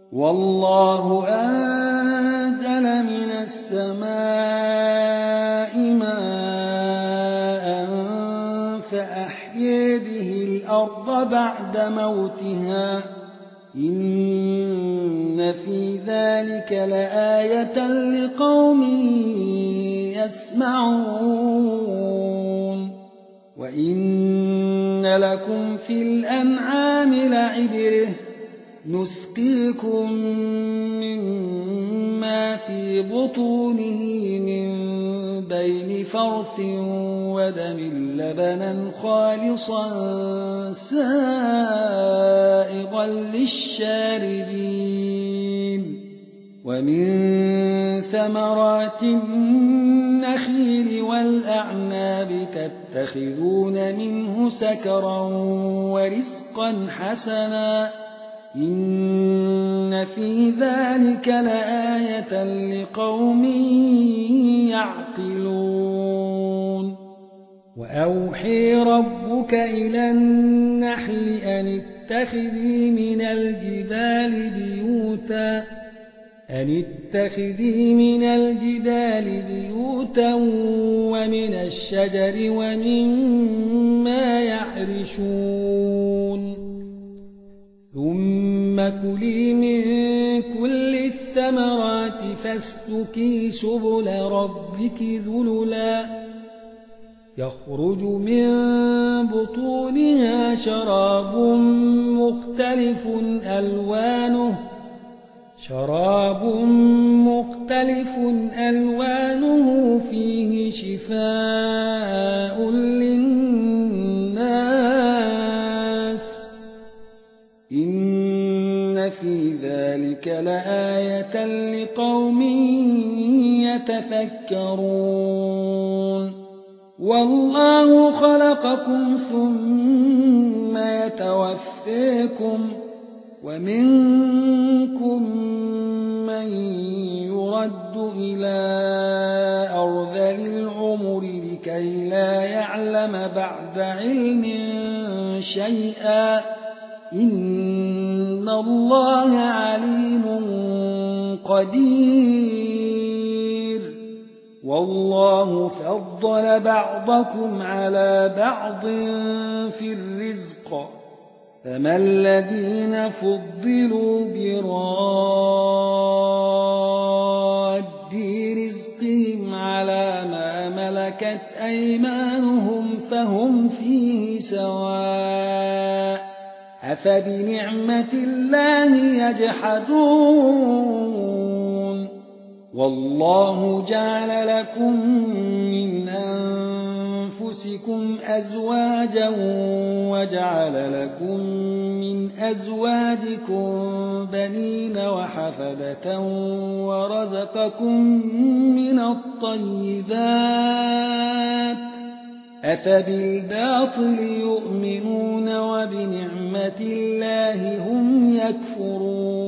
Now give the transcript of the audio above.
والله أنزل من السماء ماء فأحيي به الأرض بعد موتها إن في ذلك لآية لقوم يسمعون وإن لكم في الأنعام لعبرة نسقيكم مما في بطونه من بين فرث ودم لبنا خالصا سائغا للشاربين ومن ثمرات النخيل والأعناب تتخذون منه سكرا ورزقا حسنا إن في ذلك لآية لقوم يعقلون وأوحي ربك إلى النحل أن اتخذي من الجبال بيوتا ومن الشجر ومما يعرشون ثم كلي من كل الثمرات فاسلكي سبل ربك ذللا يخرج من بطونها شراب مختلف ألوانه فيه شفاء للناس إن في ذلك لآية لقوم يتفكرون والله خلقكم ثم يتوفيكم ومنكم من يرد إلى أرذل العمر لكي لا يعلم بعد علم شيئا إن الله عليم قدير والله فضل بعضكم على بعض في الرزق فما الذين فضلوا براد رزقهم على ما ملكت أيمانهم فهم فيه سواء أفبنعمة الله يجحدون والله جعل لكم من أنفسكم أزواجا وجعل لكم من أزواجكم بنين وحفدة ورزقكم من الطيبات أفبالباطل يؤمنون وبنعمة الله هم يكفرون